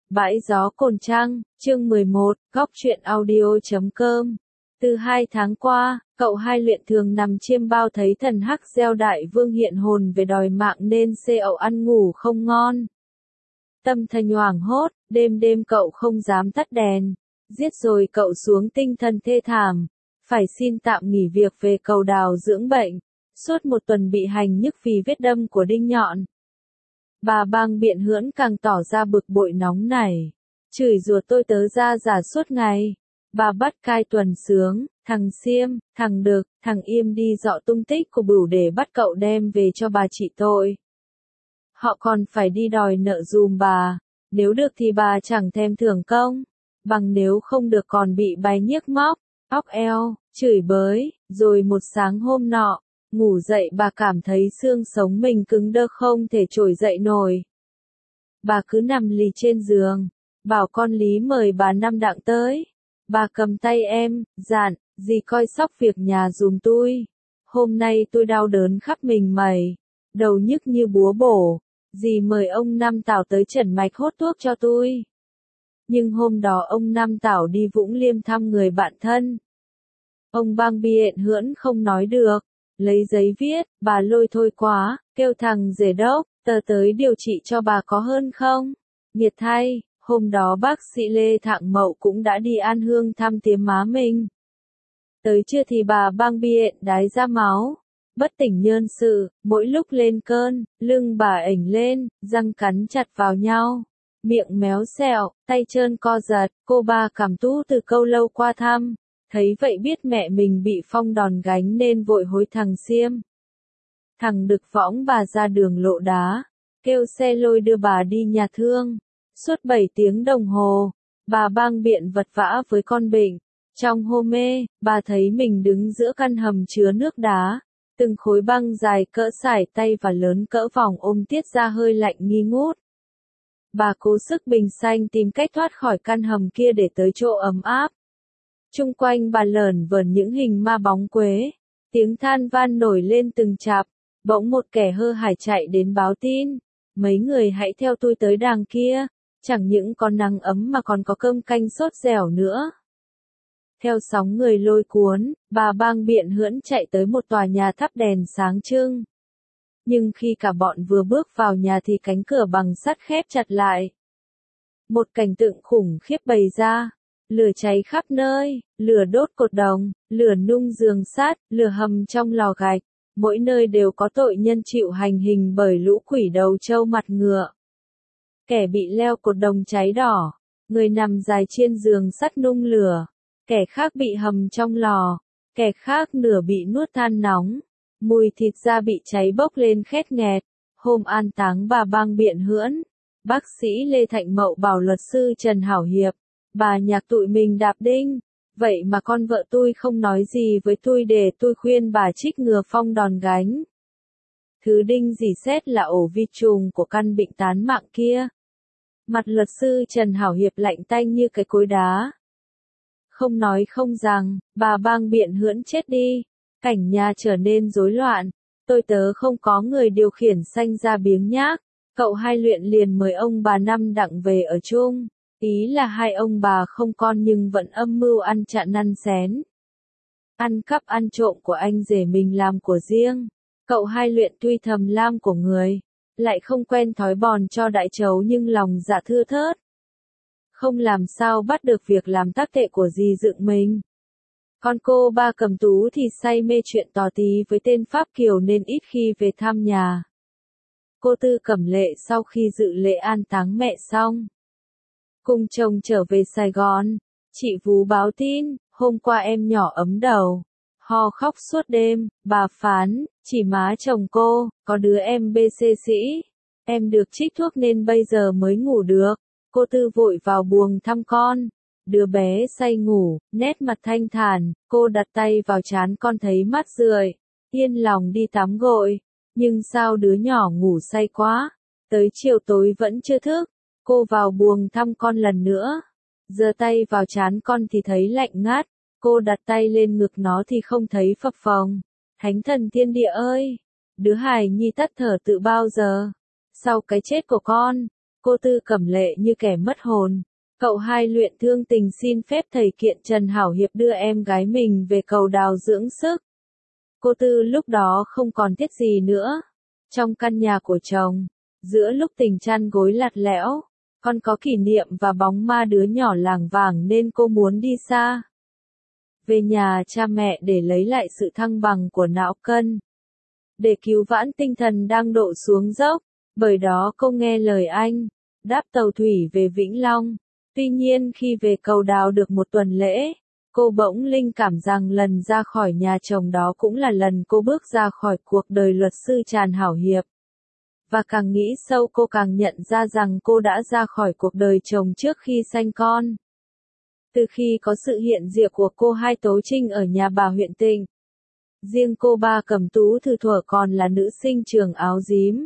Bãi gió Cồn Trăng, chương 11, góc truyện audio.com. Từ 2 tháng qua, cậu hai luyện thường nằm chiêm bao thấy thần hắc gieo đại vương hiện hồn về đòi mạng nên xê ậu ăn ngủ không ngon. Tâm thần hoảng hốt, đêm đêm cậu không dám tắt đèn, giết rồi cậu xuống tinh thần thê thảm, phải xin tạm nghỉ việc về Cầu Đào dưỡng bệnh, suốt một tuần bị hành nhức vì vết đâm của đinh nhọn. Bà Bang Biện Hưỡn càng tỏ ra bực bội nóng nảy, chửi rủa tôi tớ ra giả suốt ngày. Bà bắt Cai Tuần Sướng, thằng Xiêm, thằng Đực, thằng Im đi dọ tung tích của Bửu để bắt cậu đem về cho bà trị tội. Họ còn phải đi đòi nợ dùm bà, nếu được thì bà chẳng thèm thưởng công, bằng nếu không được còn bị bài nhiếc móc, óc eo, chửi bới, rồi một sáng hôm nọ, ngủ dậy bà cảm thấy xương sống mình cứng đơ không thể trồi dậy nổi. Bà cứ nằm lì trên giường, bảo con Lý mời bà Năm Đặng tới. Bà cầm tay em, dặn, dì coi sóc việc nhà dùm tôi. Hôm nay tôi đau đớn khắp mình mẩy, đầu nhức như búa bổ, dì mời ông Năm Tảo tới trần mạch hốt thuốc cho tôi. Nhưng hôm đó ông Năm Tảo đi Vũng Liêm thăm người bạn thân. Ông Bang Biện Hưỡn không nói được, lấy giấy viết, bà lôi thôi quá, kêu thằng rể đốc, tờ tới điều trị cho bà có hơn không? Nghiệt thay, hôm đó bác sĩ Lê Thạng Mậu cũng đã đi an hương thăm tiếm má mình. Tới trưa thì bà Bang Biện đái ra máu, bất tỉnh nhân sự, mỗi lúc lên cơn, lưng bà ảnh lên, răng cắn chặt vào nhau, miệng méo xẹo, tay trơn co giật, cô ba cảm tú từ câu lâu qua thăm. Thấy vậy biết mẹ mình bị phong đòn gánh nên vội hối thằng Xiêm. Thằng Đực võng bà ra đường Lộ Đá, kêu xe lôi đưa bà đi nhà thương. Suốt 7 tiếng đồng hồ, bà Bang Biện vật vã với con bệnh. Trong hôn mê, bà thấy mình đứng giữa căn hầm chứa nước đá. Từng khối băng dài cỡ sải tay và lớn cỡ vòng ôm tiết ra hơi lạnh nghi ngút. Bà cố sức bình xanh tìm cách thoát khỏi căn hầm kia để tới chỗ ấm áp. Chung quanh bà lởn vởn những hình ma bóng quế, tiếng than van nổi lên từng chặp, bỗng một kẻ hơ hải chạy đến báo tin, mấy người hãy theo tôi tới đàng kia, chẳng những có nắng ấm mà còn có cơm canh sốt dẻo nữa. Theo sóng người lôi cuốn, bà Bang Biện Hưỡn chạy tới một tòa nhà thắp đèn sáng trưng. Nhưng khi cả bọn vừa bước vào nhà thì cánh cửa bằng sắt khép chặt lại. Một cảnh tượng khủng khiếp bày ra. Lửa cháy khắp nơi, lửa đốt cột đồng, lửa nung giường sắt, lửa hầm trong lò gạch, mỗi nơi đều có tội nhân chịu hành hình bởi lũ quỷ đầu trâu mặt ngựa. Kẻ bị leo cột đồng cháy đỏ, người nằm dài trên giường sắt nung lửa, kẻ khác bị hầm trong lò, kẻ khác nửa bị nuốt than nóng, mùi thịt da bị cháy bốc lên khét nghẹt. Hôm an táng bà Bang Biện Hưỡn, bác sĩ Lê Thạng Mậu bảo luật sư Trần Hảo Hiệp, bà nhạc tụi mình đạp đinh, vậy mà con vợ tôi không nói gì với tôi để tôi khuyên bà trích ngừa phong đòn gánh. Thứ đinh dỉ xét là ổ vi trùng của căn bệnh tán mạng kia. Mặt luật sư Trần Hảo Hiệp lạnh tanh như cái cối đá. Không nói không rằng, bà Bang Biện Hưỡn chết đi, cảnh nhà trở nên rối loạn, tôi tớ không có người điều khiển sanh ra biếng nhác, cậu hai luyện liền mời ông bà Năm Đặng về ở chung. Ý là hai ông bà không con nhưng vẫn âm mưu ăn chặn năn xén. Ăn cắp ăn trộm của anh rể mình làm của riêng. Cậu hai luyện tuy thầm lam của người, lại không quen thói bòn cho đại trấu nhưng lòng dạ thưa thớt. Không làm sao bắt được việc làm tác tệ của dì dựng mình. Con cô ba Cầm Tú thì say mê chuyện tò tí với tên Pháp Kiều nên ít khi về thăm nhà. Cô Tư Cẩm Lệ sau khi dự lễ an táng mẹ xong, cùng chồng trở về Sài Gòn, chị Vú báo tin, hôm qua em nhỏ ấm đầu, ho khóc suốt đêm, bà phán, chỉ má chồng cô, có đứa em BC sĩ, em được trích thuốc nên bây giờ mới ngủ được. Cô Tư vội vào buồng thăm con, đứa bé say ngủ, nét mặt thanh thản, cô đặt tay vào trán con thấy mát rượi, yên lòng đi tắm gội, nhưng sao đứa nhỏ ngủ say quá, tới chiều tối vẫn chưa thức. Cô vào buồng thăm con lần nữa, giơ tay vào trán con thì thấy lạnh ngắt, cô đặt tay lên ngực nó thì không thấy phập phồng. Thánh thần thiên địa ơi, đứa hài nhi tắt thở từ bao giờ? Sau cái chết của con, Cô Tư Cẩm Lệ như kẻ mất hồn. Cậu hai luyện thương tình xin phép thầy kiện Trần Hảo Hiệp đưa em gái mình về cầu đào dưỡng sức. Cô Tư lúc đó không còn thiết gì nữa. Trong căn nhà của chồng, giữa lúc tình chăn gối lạt lẽo, còn có kỷ niệm và bóng ma đứa nhỏ lảng vảng nên cô muốn đi xa. Về nhà cha mẹ để lấy lại sự thăng bằng của não cân. Để cứu vãn tinh thần đang đổ xuống dốc, bởi đó cô nghe lời anh, đáp tàu thủy về Vĩnh Long. Tuy nhiên khi về cầu đào được một tuần lễ, cô bỗng linh cảm rằng lần ra khỏi nhà chồng đó cũng là lần cô bước ra khỏi cuộc đời luật sư Tràn Hảo Hiệp. Và càng nghĩ sâu cô càng nhận ra rằng cô đã ra khỏi cuộc đời chồng trước khi sanh con. Từ khi có sự hiện diện của cô Hai Tố Trinh ở nhà bà huyện Tịnh, riêng cô Ba Cẩm Tú từ thuở còn là nữ sinh trường áo rím.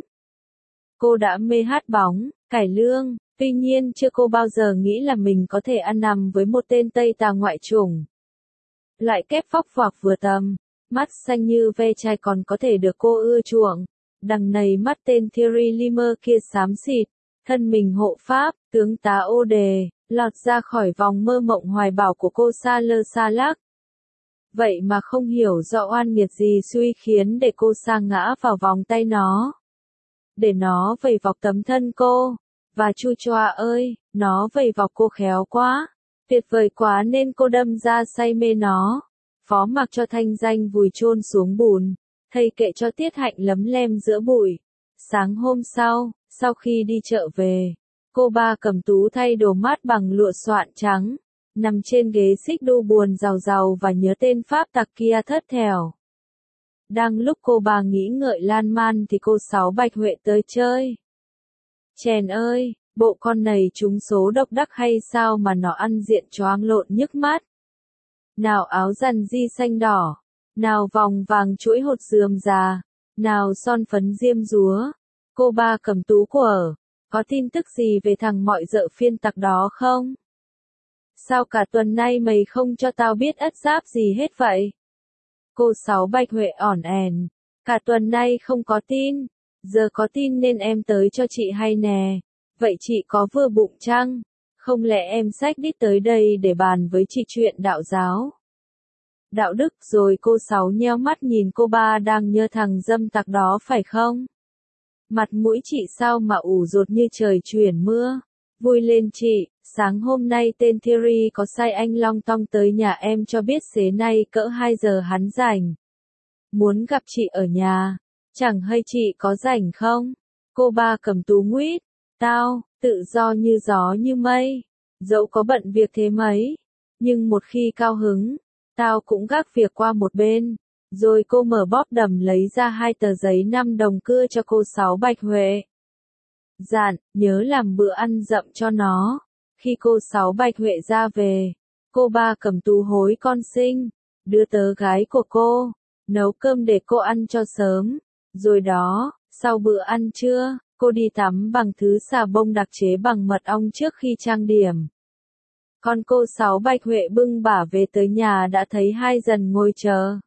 Cô đã mê hát bóng, cải lương, tuy nhiên chưa cô bao giờ nghĩ là mình có thể ăn nằm với một tên Tây tà ngoại chủng. Lại kép phóc phạc vừa tầm, mắt xanh như ve chai còn có thể được cô ưa chuộng. Đằng này mắt tên Thierry Limer kia xám xịt, thân mình hộ pháp, tướng tá ô đề, lọt ra khỏi vòng mơ mộng hoài bão của cô Sa Lơ Sa Lắc. Vậy mà không hiểu do oan nghiệt gì xui khiến để cô sa ngã vào vòng tay nó. Để nó vầy vọc tấm thân cô. Và chu choa ơi, nó vầy vọc cô khéo quá, tuyệt vời quá nên cô đâm ra say mê nó. Phó mặc cho thanh danh vùi chôn xuống bùn, thầy kệ cho tiết hạnh lấm lem giữa bụi. Sáng hôm sau khi đi chợ về, cô Ba Cẩm Tú thay đồ mát bằng lụa xoạn trắng, nằm trên ghế xích đu buồn rào rào và nhớ tên Pháp tặc kia thất thểu. Đang lúc cô Ba nghĩ ngợi lan man thì cô Sáu Bạch Huệ tới chơi. Chèn ơi, bộ con này trúng số độc đắc hay sao mà nó ăn diện choáng lộn nhức mắt. Nào áo rằn di xanh đỏ, nào vòng vàng chuỗi hột rườm rà, nào son phấn diêm dúa. Cô Ba Cẩm Tú của, có tin tức gì về thằng mọi dợ phiên tặc đó không? Sao cả tuần nay mày không cho tao biết ất giáp gì hết vậy? Cô Sáu Bạch Huệ ỏn ẻn, cả tuần nay không có tin, giờ có tin nên em tới cho chị hay nè. Vậy chị có vừa bụng chăng? Không lẽ em xách đít tới đây để bàn với chị chuyện đạo giáo? Đạo đức rồi cô Sáu nheo mắt nhìn cô Ba đang nhớ thằng dâm tặc đó phải không? Mặt mũi chị sao mà ủ rột như trời chuyển mưa. Vui lên chị, sáng hôm nay tên Thierry có sai anh long tong tới nhà em cho biết xế nay cỡ 2 giờ hắn rảnh. Muốn gặp chị ở nhà, chẳng hay chị có rảnh không? Cô Ba Cẩm Tú nguyết, tao, tự do như gió như mây, dẫu có bận việc thế mấy, nhưng một khi cao hứng, tao cũng gác việc qua một bên. Rồi cô mở bóp đầm lấy ra 2 tờ giấy 5 đồng cưa cho cô Sáu Bạch Huệ. Dặn, nhớ làm bữa ăn dậm cho nó. Khi cô Sáu Bạch Huệ ra về, cô Ba Cẩm Tú hối con sinh, đưa tớ gái của cô, nấu cơm để cô ăn cho sớm. Rồi đó, sau bữa ăn trưa, cô đi tắm bằng thứ xà bông đặc chế bằng mật ong trước khi trang điểm. Còn cô Sáu Bạch Huệ bưng bả về tới nhà đã thấy hai dần ngồi chờ.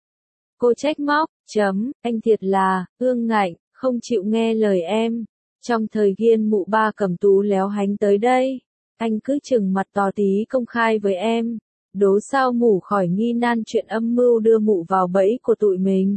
Cô trách móc, anh thiệt là, ương ngạnh, không chịu nghe lời em. Trong thời ghiên mụ Ba Cẩm Tú léo hánh tới đây, anh cứ chừng mặt tò tí công khai với em. Đố sao mủ khỏi nghi nan chuyện âm mưu đưa mụ vào bẫy của tụi mình.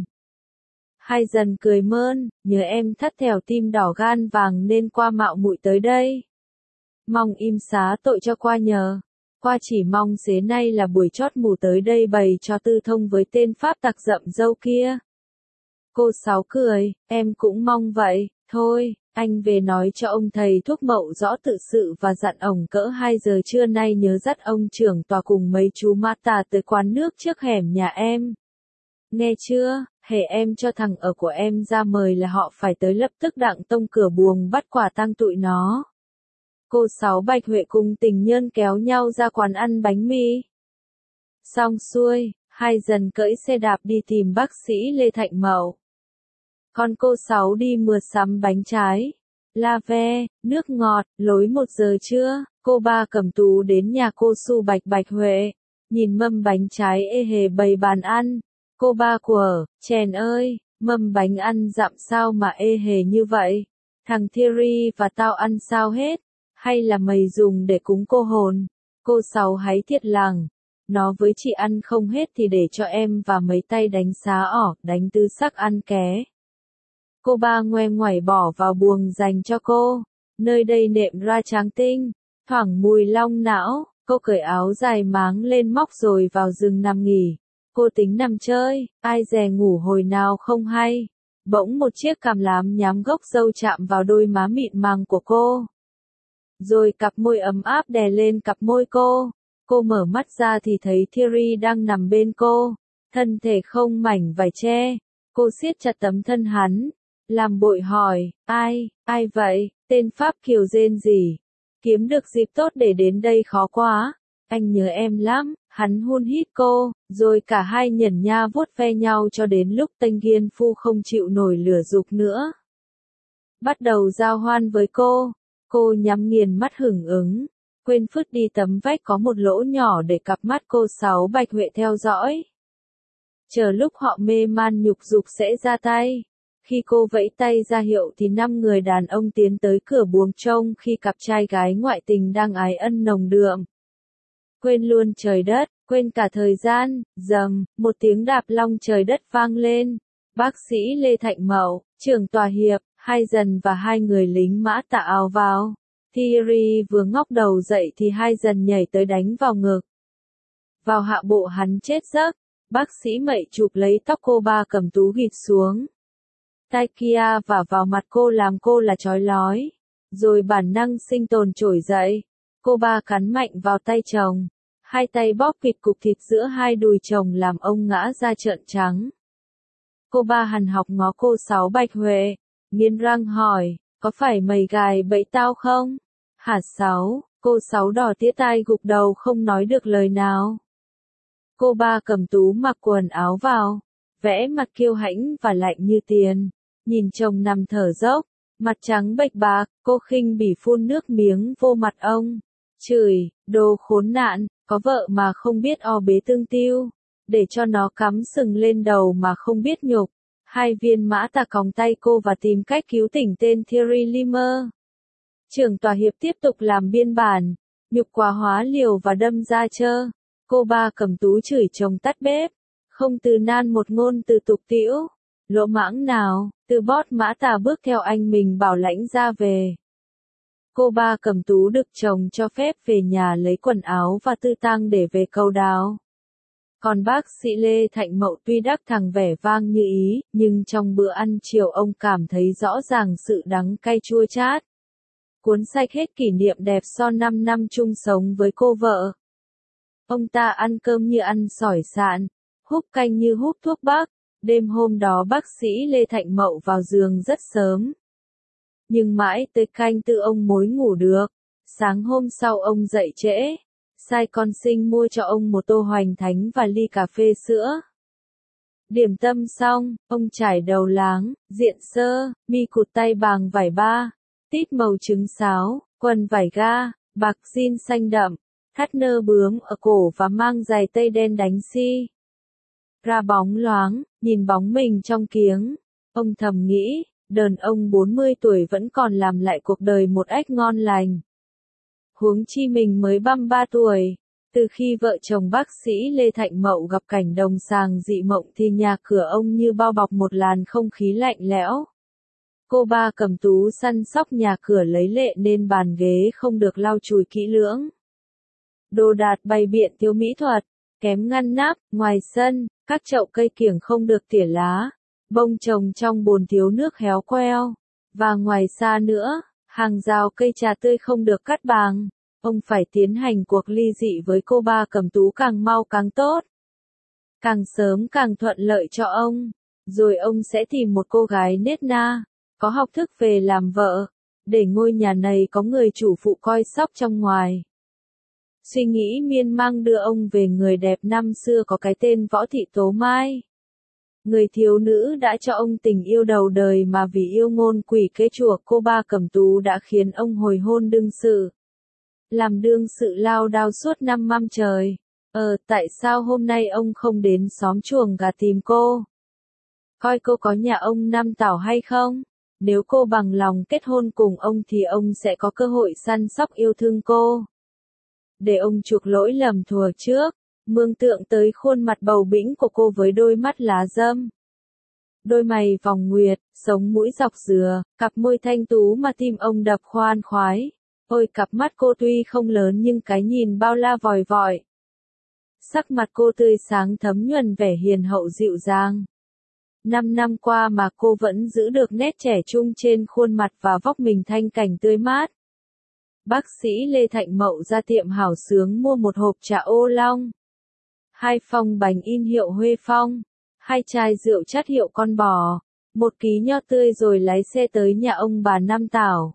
Hai dần cười mơn, nhớ em thắt thèo tim đỏ gan vàng nên qua mạo muội tới đây. Mong im xá tội cho qua nhờ. Qua chỉ mong xế nay là buổi chót mù tới đây bày cho tư thông với tên Pháp tặc rậm râu kia. Cô Sáu cười, em cũng mong vậy, thôi, anh về nói cho ông thầy thuốc mậu rõ tự sự và dặn ổng cỡ 2 giờ trưa nay nhớ dắt ông trưởng tòa cùng mấy chú ma tà tới quán nước trước hẻm nhà em. Nghe chưa, hễ em cho thằng ở của em ra mời là họ phải tới lập tức đặng tông cửa buồng bắt quả tang tụi nó. Cô Sáu Bạch Huệ cùng tình nhân kéo nhau ra quán ăn bánh mì. Xong xuôi, hai dần cưỡi xe đạp đi tìm bác sĩ Lê Thạnh Mậu. Còn cô Sáu đi mua sắm bánh trái, la ve, nước ngọt. Lối 1 giờ trưa, cô Ba Cẩm Tú đến nhà cô Su Bạch Huệ, nhìn mâm bánh trái ê hề bày bàn ăn. Cô Ba của, chèn ơi, mâm bánh ăn dặm sao mà ê hề như vậy? Thằng Thierry và tao ăn sao hết, hay là mày dùng để cúng cô hồn? Cô Sáu háy thiệt làng. Nó với chị ăn không hết thì để cho em và mấy tay đánh xá ỏ, đánh tư sắc ăn ké. Cô Ba ngoe ngoẩy bỏ vào buồng dành cho cô. Nơi đây nệm ra trắng tinh, thoảng mùi long não. Cô cởi áo dài máng lên móc rồi vào giường nằm nghỉ. Cô tính nằm chơi, ai dè ngủ hồi nào không hay. Bỗng một chiếc cằm lám nhám gốc râu chạm vào đôi má mịn màng của cô. Rồi cặp môi ấm áp đè lên cặp môi cô. Cô mở mắt ra thì thấy Thierry đang nằm bên cô. Thân thể không mảnh vải che. Cô siết chặt tấm thân hắn. Làm bội hỏi, ai vậy, tên Pháp kiều rên gì? Kiếm được dịp tốt để đến đây khó quá. Anh nhớ em lắm, hắn hun hít cô, rồi cả hai nhẩn nha vuốt ve nhau cho đến lúc Tênh Kiên Phu không chịu nổi lửa dục nữa. Bắt đầu giao hoan với cô nhắm nghiền mắt hưởng ứng, quên phứt đi tấm vách có một lỗ nhỏ để cặp mắt cô Sáu Bạch Huệ theo dõi. Chờ lúc họ mê man nhục dục sẽ ra tay. Khi cô vẫy tay ra hiệu thì 5 người đàn ông tiến tới cửa buồng trông khi cặp trai gái ngoại tình đang ái ân nồng đượm. Quên luôn trời đất, quên cả thời gian, rầm, một tiếng đạp long trời đất vang lên. Bác sĩ Lê Thạnh Mậu, trưởng tòa hiệp, Hai Dần và 2 người lính mã tạ ào vào. Thierry vừa ngóc đầu dậy thì Hai Dần nhảy tới đánh vào ngực. Vào hạ bộ hắn chết giấc, bác sĩ Mậy chụp lấy tóc cô Ba cầm tú gịt xuống. Tai kia vả vào mặt cô làm cô là chói lói. Rồi bản năng sinh tồn trỗi dậy. Cô Ba cắn mạnh vào tay chồng. Hai tay bóp kịt cục thịt giữa hai đùi chồng làm ông ngã ra trợn trắng. Cô Ba hằn học ngó cô Sáu Bạch Huệ. Nghiến răng hỏi, có phải mày gài bẫy tao không? Hả Sáu? Cô Sáu đỏ tía tai gục đầu không nói được lời nào. Cô Ba cầm tú mặc quần áo vào. Vẽ mặt kiêu hãnh và lạnh như tiền. Nhìn chồng nằm thở dốc, mặt trắng bệch bạc, cô khinh bỉ phun nước miếng vô mặt ông. Chửi, đồ khốn nạn, có vợ mà không biết o bế tương tiêu, để cho nó cắm sừng lên đầu mà không biết nhục. 2 viên mã tà còng tay cô và tìm cách cứu tỉnh tên Thierry Limer. Trưởng tòa hiệp tiếp tục làm biên bản, nhục quá hóa liều và đâm ra chơ. Cô Ba cầm tú chửi chồng tắt bếp, không từ nan một ngôn từ tục tĩu. Lỗ mãng nào, từ bót mã tà bước theo anh mình bảo lãnh ra về. Cô Ba cầm tú được chồng cho phép về nhà lấy quần áo và tư tang để về Cầu Đào. Còn bác sĩ Lê Thạnh Mậu tuy đắc thằng vẻ vang như ý, nhưng trong bữa ăn chiều ông cảm thấy rõ ràng sự đắng cay chua chát. Cuốn sách hết kỷ niệm đẹp sau 5 năm chung sống với cô vợ. Ông ta ăn cơm như ăn sỏi sạn, húp canh như húp thuốc bắc. Đêm hôm đó bác sĩ Lê Thạnh Mậu vào giường rất sớm. Nhưng mãi tới canh tư ông mới ngủ được. Sáng hôm sau ông dậy trễ. Sai con sinh mua cho ông một tô hoành thánh và ly cà phê sữa. Điểm tâm xong, ông trải đầu láng, diện sơ, mi cụt tay bàng vải ba, tít màu trứng sáo, quần vải ga, bạc jean xanh đậm, thắt nơ bướm ở cổ và mang giày tây đen đánh xi. Ra bóng loáng, nhìn bóng mình trong kiếng. Ông thầm nghĩ, đàn ông 40 tuổi vẫn còn làm lại cuộc đời một ếch ngon lành. Huống chi mình mới 33 tuổi. Từ khi vợ chồng bác sĩ Lê Thạnh Mậu gặp cảnh đồng sàng dị mộng thì nhà cửa ông như bao bọc một làn không khí lạnh lẽo. Cô Ba cầm tú săn sóc nhà cửa lấy lệ nên bàn ghế không được lau chùi kỹ lưỡng. Đồ đạc bày biện thiếu mỹ thuật, kém ngăn nắp, ngoài sân, các chậu cây kiểng không được tỉa lá, bông trồng trong bồn thiếu nước héo queo, và ngoài xa nữa, hàng rào cây trà tươi không được cắt bàng. Ông phải tiến hành cuộc ly dị với cô Ba cầm tú càng mau càng tốt. Càng sớm càng thuận lợi cho ông. Rồi ông sẽ tìm một cô gái nết na, có học thức về làm vợ, để ngôi nhà này có người chủ phụ coi sóc trong ngoài. Suy nghĩ miên man đưa ông về người đẹp năm xưa có cái tên Võ Thị Tố Mai. Người thiếu nữ đã cho ông tình yêu đầu đời mà vì yêu ngôn quỷ kế chuộc cô Ba cầm tú đã khiến ông hồi hôn đương sự. Làm đương sự lao đao suốt 5 năm trời. Tại sao hôm nay ông không đến xóm chuồng gà tìm cô? Coi cô có nhà ông Năm Tảo hay không? Nếu cô bằng lòng kết hôn cùng ông thì ông sẽ có cơ hội săn sóc yêu thương cô. Để ông chuộc lỗi lầm thuở trước, mường tượng tới khuôn mặt bầu bĩnh của cô với đôi mắt lá dâm. Đôi mày vòng nguyệt, sống mũi dọc dừa, cặp môi thanh tú mà tim ông đập khoan khoái. Ôi cặp mắt cô tuy không lớn nhưng cái nhìn bao la vòi vọi. Sắc mặt cô tươi sáng thấm nhuần vẻ hiền hậu dịu dàng. 5 năm qua mà cô vẫn giữ được nét trẻ trung trên khuôn mặt và vóc mình thanh cảnh tươi mát. Bác sĩ Lê Thạnh Mậu ra tiệm hảo sướng mua một hộp trà ô long, 2 phong bánh in hiệu Huê Phong, 2 chai rượu chát hiệu Con Bò, 1 ký nho tươi rồi lái xe tới nhà ông bà Năm Tảo.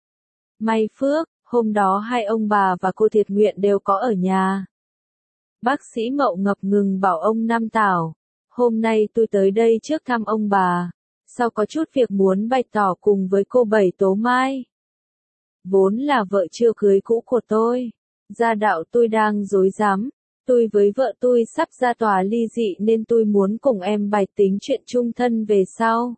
May phước, hôm đó hai ông bà và cô Thiệt Nguyện đều có ở nhà. Bác sĩ Mậu ngập ngừng bảo ông Năm Tảo, hôm nay tôi tới đây trước thăm ông bà, sau có chút việc muốn bày tỏ cùng với cô Bảy Tố Mai. Vốn là vợ chưa cưới cũ của tôi, gia đạo tôi đang rối rắm, tôi với vợ tôi sắp ra tòa ly dị nên tôi muốn cùng em bày tính chuyện chung thân về sau.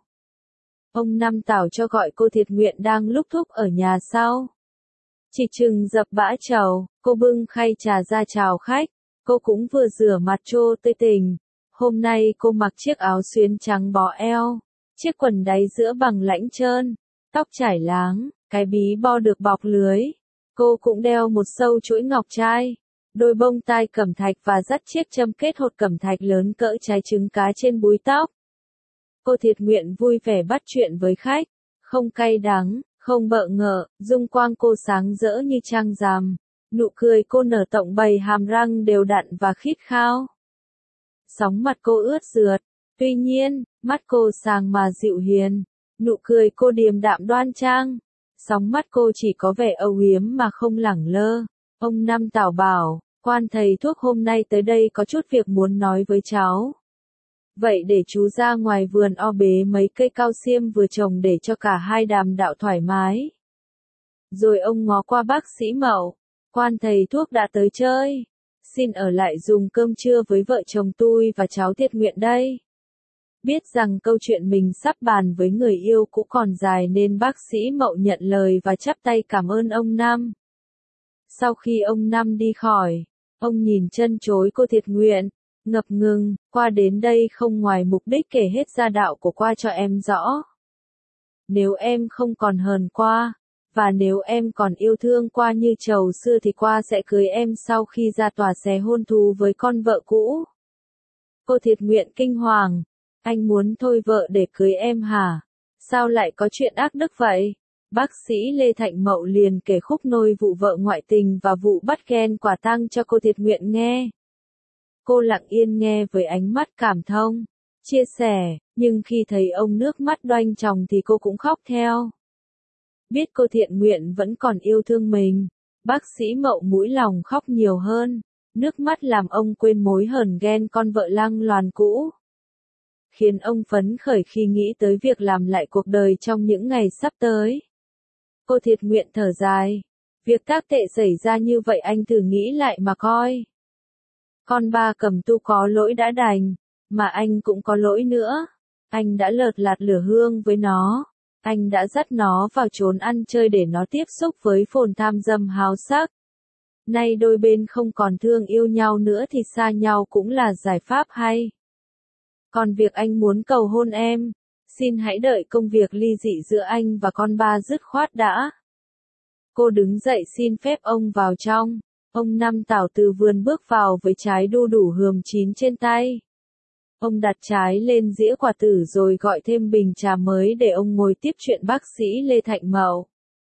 Ông Năm Tảo cho gọi cô Thiệt Nguyện đang lúc thúc ở nhà sau. Chỉ chừng dập bã chầu, cô bưng khay trà ra chào khách, cô cũng vừa rửa mặt trô tươi tình. Hôm nay cô mặc chiếc áo xuyến trắng bó eo, chiếc quần đáy giữa bằng lãnh trơn, tóc trải láng, cái bí bo được bọc lưới. Cô cũng đeo một sâu chuỗi ngọc trai, đôi bông tai cẩm thạch và dắt chiếc châm kết hột cẩm thạch lớn cỡ trái trứng cá trên búi tóc. Cô Thiệt Nguyện vui vẻ bắt chuyện với khách, không cay đắng, không bợ ngợ, dung quang cô sáng rỡ như trăng rằm, nụ cười cô nở tộng bầy hàm răng đều đặn và khít khao. Sóng mặt cô ướt rượt, tuy nhiên, mắt cô sáng mà dịu hiền, nụ cười cô điềm đạm đoan trang, sóng mắt cô chỉ có vẻ âu yếm mà không lẳng lơ. Ông Năm Tảo bảo, quan thầy thuốc hôm nay tới đây có chút việc muốn nói với cháu. Vậy để chú ra ngoài vườn o bế mấy cây cao xiêm vừa trồng để cho cả hai đàm đạo thoải mái. Rồi ông ngó qua bác sĩ Mậu, quan thầy thuốc đã tới chơi. Xin ở lại dùng cơm trưa với vợ chồng tôi và cháu Thiệt Nguyện đây. Biết rằng câu chuyện mình sắp bàn với người yêu cũ còn dài nên bác sĩ Mậu nhận lời và chắp tay cảm ơn ông Năm. Sau khi ông Năm đi khỏi, ông nhìn chân chối cô Thiệt Nguyện, ngập ngừng, qua đến đây không ngoài mục đích kể hết gia đạo của qua cho em rõ. Nếu em không còn hờn qua, và nếu em còn yêu thương qua như trầu xưa thì qua sẽ cưới em sau khi ra tòa xé hôn thú với con vợ cũ. Cô Thiệt Nguyện kinh hoàng, anh muốn thôi vợ để cưới em hả? Sao lại có chuyện ác đức vậy? Bác sĩ Lê Thạnh Mậu liền kể khúc nôi vụ vợ ngoại tình và vụ bắt ghen quả tang cho cô Thiệt Nguyện nghe. Cô lặng yên nghe với ánh mắt cảm thông, chia sẻ, nhưng khi thấy ông nước mắt đoanh tròng thì cô cũng khóc theo. Biết cô Thiện Nguyện vẫn còn yêu thương mình, bác sĩ Mậu mũi lòng khóc nhiều hơn, nước mắt làm ông quên mối hờn ghen con vợ lăng loàn cũ. Khiến ông phấn khởi khi nghĩ tới việc làm lại cuộc đời trong những ngày sắp tới. Cô Thiệt Nguyện thở dài, việc tác tệ xảy ra như vậy anh thử nghĩ lại mà coi. Con ba Cẩm Tu có lỗi đã đành, mà anh cũng có lỗi nữa. Anh đã lợt lạt lửa hương với nó. Anh đã dắt nó vào chốn ăn chơi để nó tiếp xúc với phồn tham dâm háo sắc. Nay đôi bên không còn thương yêu nhau nữa thì xa nhau cũng là giải pháp hay. Còn việc anh muốn cầu hôn em, xin hãy đợi công việc ly dị giữa anh và con ba dứt khoát đã. Cô đứng dậy xin phép ông vào trong. Ông Năm Tảo từ vườn bước vào với trái đu đủ hườm chín trên tay. Ông đặt trái lên dĩa quả tử rồi gọi thêm bình trà mới để ông ngồi tiếp chuyện bác sĩ Lê Thạnh Mậu.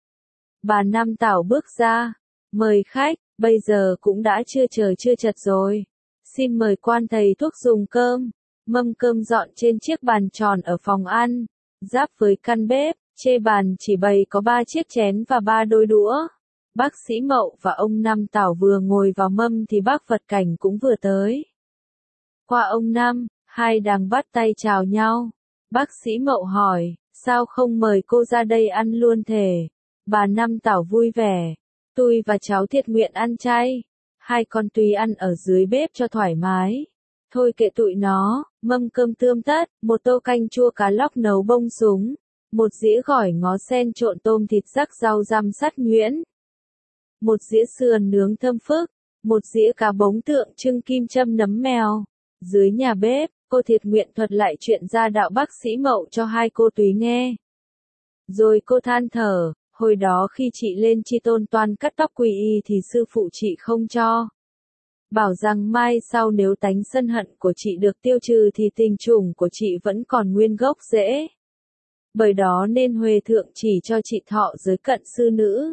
Bà Năm Tảo bước ra, mời khách, bây giờ cũng đã chưa chật rồi. Xin mời quan thầy thuốc dùng cơm. Mâm cơm dọn trên chiếc bàn tròn ở phòng ăn, giáp với căn bếp, chê bàn chỉ bày có 3 chiếc chén và 3 đôi đũa. Bác sĩ Mậu và ông Năm Tảo vừa ngồi vào mâm thì bác Phật Cảnh cũng vừa tới. Qua ông Năm, hai đàng bắt tay chào nhau. Bác sĩ Mậu hỏi, sao không mời cô ra đây ăn luôn thể? Bà Năm Tảo vui vẻ, tôi và cháu Thiệt Nguyện ăn chay. Hai con tùy ăn ở dưới bếp cho thoải mái. Thôi kệ tụi nó, mâm cơm tươm tất, một tô canh chua cá lóc nấu bông súng. một dĩa gỏi ngó sen trộn tôm thịt rắc rau răm sắt nhuyễn, một dĩa sườn nướng thơm phức, một dĩa cá bống tượng trưng kim châm nấm mèo. Dưới nhà bếp, cô thiệt nguyện thuật lại chuyện gia đạo bác sĩ Mậu cho hai cô Túy nghe. Rồi cô than thở, hồi đó khi chị lên Chi Tôn toan cắt tóc quy y thì sư phụ chị không cho. Bảo rằng mai sau nếu tánh sân hận của chị được tiêu trừ thì tình chủng của chị vẫn còn nguyên gốc rễ. Bởi đó nên Huệ Thượng chỉ cho chị thọ giới cận sư nữ.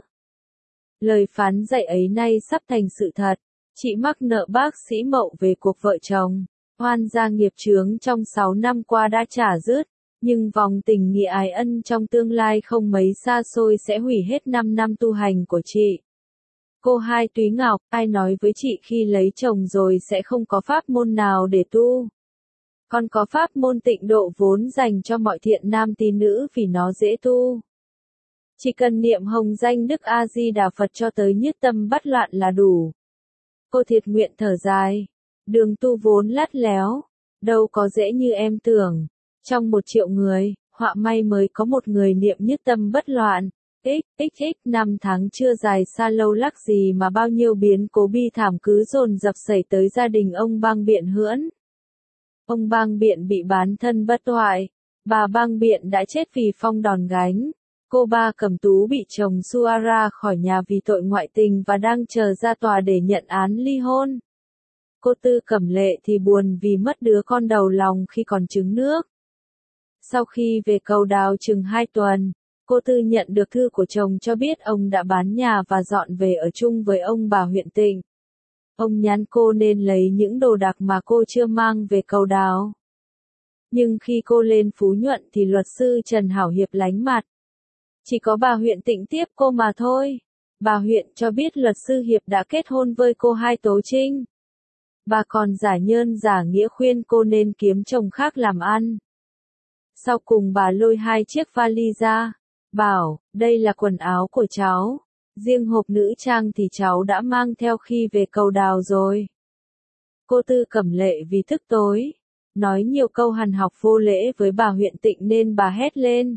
Lời phán dạy ấy nay sắp thành sự thật. Chị mắc nợ bác sĩ Mậu về cuộc vợ chồng. Oan gia nghiệp chướng trong 6 năm qua đã trả dứt. Nhưng vòng tình nghĩa ái ân trong tương lai không mấy xa xôi sẽ hủy hết 5 năm tu hành của chị. Cô Hai Túy Ngọc, ai nói với chị khi lấy chồng rồi sẽ không có pháp môn nào để tu? Còn có pháp môn tịnh độ vốn dành cho mọi thiện nam tín nữ vì nó dễ tu. Chỉ cần niệm hồng danh Đức A-di-đà Phật cho tới nhất tâm bất loạn là đủ. Cô thiệt nguyện thở dài. Đường tu vốn lắt léo, đâu có dễ như em tưởng. Trong 1 triệu người, họa may mới có một người niệm nhất tâm bất loạn. XXX năm tháng chưa dài xa lâu lắc gì mà bao nhiêu biến cố bi thảm cứ dồn dập xảy tới gia đình ông Bang Biện Hưỡn. Ông Bang Biện bị bán thân bất toại, bà Bang Biện đã chết vì phong đòn gánh. Cô Ba Cẩm Tú bị chồng xua ra khỏi nhà vì tội ngoại tình và đang chờ ra tòa để nhận án ly hôn. Cô Tư Cẩm Lệ thì buồn vì mất đứa con đầu lòng khi còn trứng nước. Sau khi về Cầu Đào chừng 2 tuần, cô Tư nhận được thư của chồng cho biết ông đã bán nhà và dọn về ở chung với ông bà huyện Tịnh. Ông nhắn cô nên lấy những đồ đạc mà cô chưa mang về Cầu Đào. Nhưng khi cô lên Phú Nhuận thì luật sư Trần Hảo Hiệp lánh mặt. Chỉ có bà huyện Tịnh tiếp cô mà thôi. Bà huyện cho biết luật sư Hiệp đã kết hôn với cô Hai Tố Trinh. Bà còn giả nhơn giả nghĩa khuyên cô nên kiếm chồng khác làm ăn. Sau cùng bà lôi 2 chiếc vali ra, bảo, đây là quần áo của cháu, riêng hộp nữ trang thì cháu đã mang theo khi về Cầu Đào rồi. Cô Tư Cẩm Lệ vì thức tối, nói nhiều câu hằn học vô lễ với bà huyện Tịnh nên bà hét lên.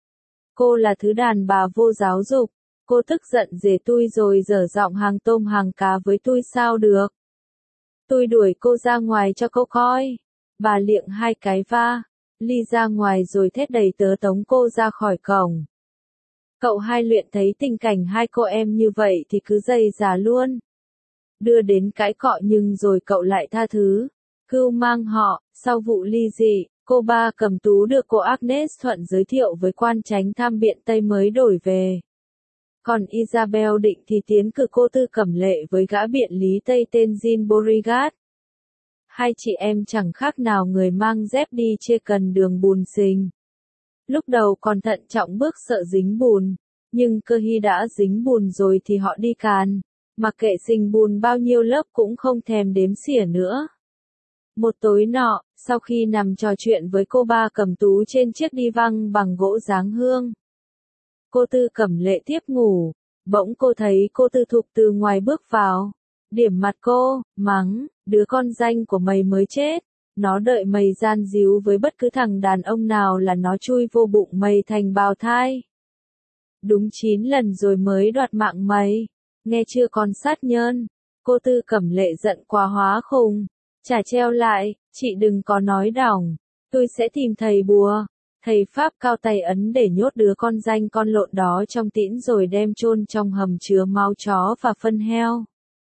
Cô là thứ đàn bà vô giáo dục, cô tức giận dề tui rồi dở giọng hàng tôm hàng cá với tui sao được. Tôi đuổi cô ra ngoài cho cô coi. Bà liệng 2 cái va, ly ra ngoài rồi thét đầy tớ tống cô ra khỏi cổng. Cậu Hai luyện thấy tình cảnh hai cô em như vậy thì cứ dây dà luôn. Đưa đến cãi cọ nhưng rồi cậu lại tha thứ. Cưu mang họ, sau vụ ly dị, cô Ba Cẩm Tú được cô Agnes Thuận giới thiệu với quan chánh tham biện Tây mới đổi về. Còn Isabel định thì tiến cử cô Tư Cẩm Lệ với gã biện lý Tây tên Jean Beauregard. Hai chị em chẳng khác nào người mang dép đi chia cần đường bùn xình. Lúc đầu còn thận trọng bước sợ dính bùn, nhưng cơ hy đã dính bùn rồi thì họ đi càn, mặc kệ xình bùn bao nhiêu lớp cũng không thèm đếm xỉa nữa. Một tối nọ, sau khi nằm trò chuyện với cô Ba Cẩm Tú trên chiếc đi văng bằng gỗ dáng hương, cô Tư Cẩm Lệ tiếp ngủ, bỗng cô thấy cô Tư Thục từ ngoài bước vào, điểm mặt cô, mắng, đứa con danh của mày mới chết, nó đợi mày gian díu với bất cứ thằng đàn ông nào là nó chui vô bụng mày thành bào thai. Đúng 9 lần rồi mới đoạt mạng mày, nghe chưa con sát nhơn. Cô Tư Cẩm Lệ giận quá hóa khùng, chả treo lại, chị đừng có nói đỏng, tôi sẽ tìm thầy bùa. Thầy Pháp cao tay ấn để nhốt đứa con danh con lộn đó trong tĩn rồi đem chôn trong hầm chứa máu chó và phân heo.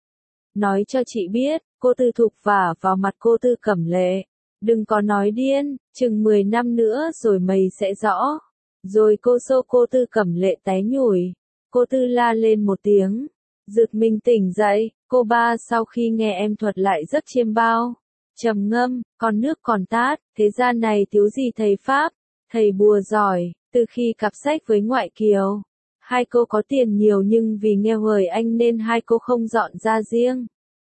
Nói cho chị biết, cô Tư Thục vả vào mặt cô Tư Cẩm Lệ. Đừng có nói điên, chừng 10 năm nữa rồi mày sẽ rõ. Rồi cô xô cô Tư Cẩm Lệ té nhủi. Cô Tư la lên một tiếng. Giật mình tỉnh dậy, cô Ba sau khi nghe em thuật lại rất chiêm bao. Trầm ngâm, còn nước còn tát, thế gian này thiếu gì thầy Pháp, thầy bùa giỏi, từ khi cặp sách với ngoại kiều. Hai cô có tiền nhiều nhưng vì nghèo hời anh nên hai cô không dọn ra riêng.